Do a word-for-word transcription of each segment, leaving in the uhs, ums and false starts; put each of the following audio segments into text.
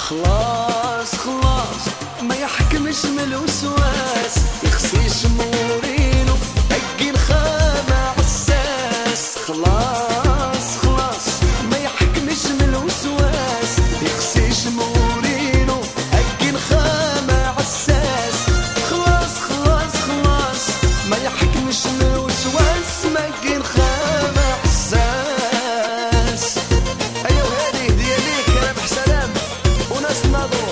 خلاص خلاص ما يحكمش من الوسواس، يخسيش مورينو هكي الخامة عالساس. خلاص خلاص ما يحكمش من الوسواس، يخسيش مورينو هكي الخامة عالساس. خلاص خلاص خلاص ما يحكمش من الوسواس، ما يجي الخامة عالساس. ايوه هادي هدية ليك يا ربح سلام وناس ناظور.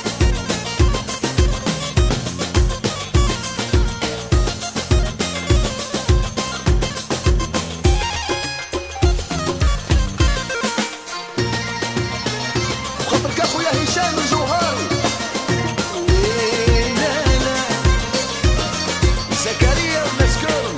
خاطرك اخويا هشام الجوهري، لا لا زكريا ومسكون.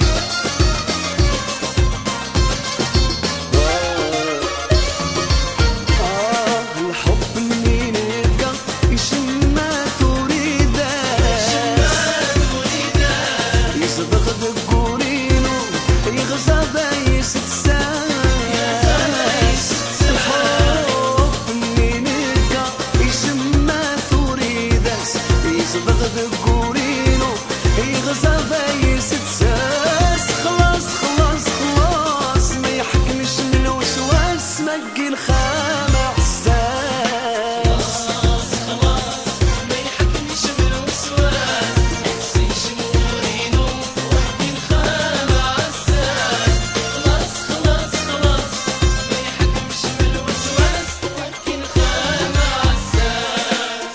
آه الحب منين يلقى يشم ما تريده، يصبغ دقورينو يغزى بايس تساس. الحب منين يلقى يشم ما تريده، يصبغ دقورينو يغزى بايس تساس. خلاص خلاص خلاص ما يحكمش من الوسواس، ما تجي الخامة عالساس. خلاص خلاص ما يحكمش من الوسواس، يخسيش مورينو وحدي الخامة عالساس. خلاص خلاص خلاص ما يحكمش من الوسواس، وحدي الخامة عالساس.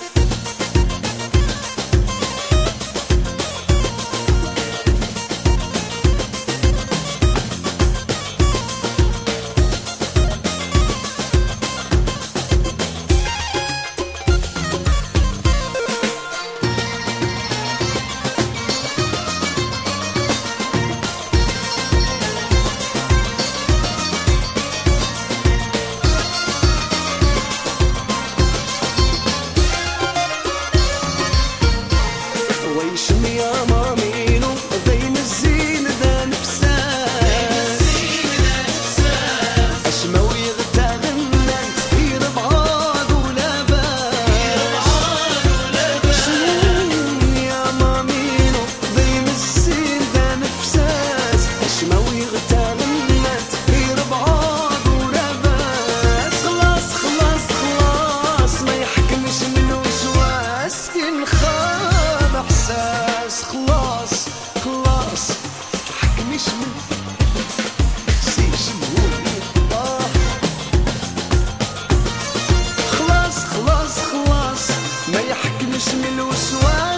ويشم يا مامينو بين الزين ذا نفساس، أشمى ويغتغنن يربعاد ولاباس. شم يا مامينو بين الزين ذا نفساس، أشمى ويغتغنن يربعاد ولاباس. خلاص خلاص خلاص ما يحكمش من الوسواس، ينخاب احساس. خلاص خلاص تحكمش من سيش مهوري. آه خلاص خلاص خلاص ما يحكمش من الوسواس.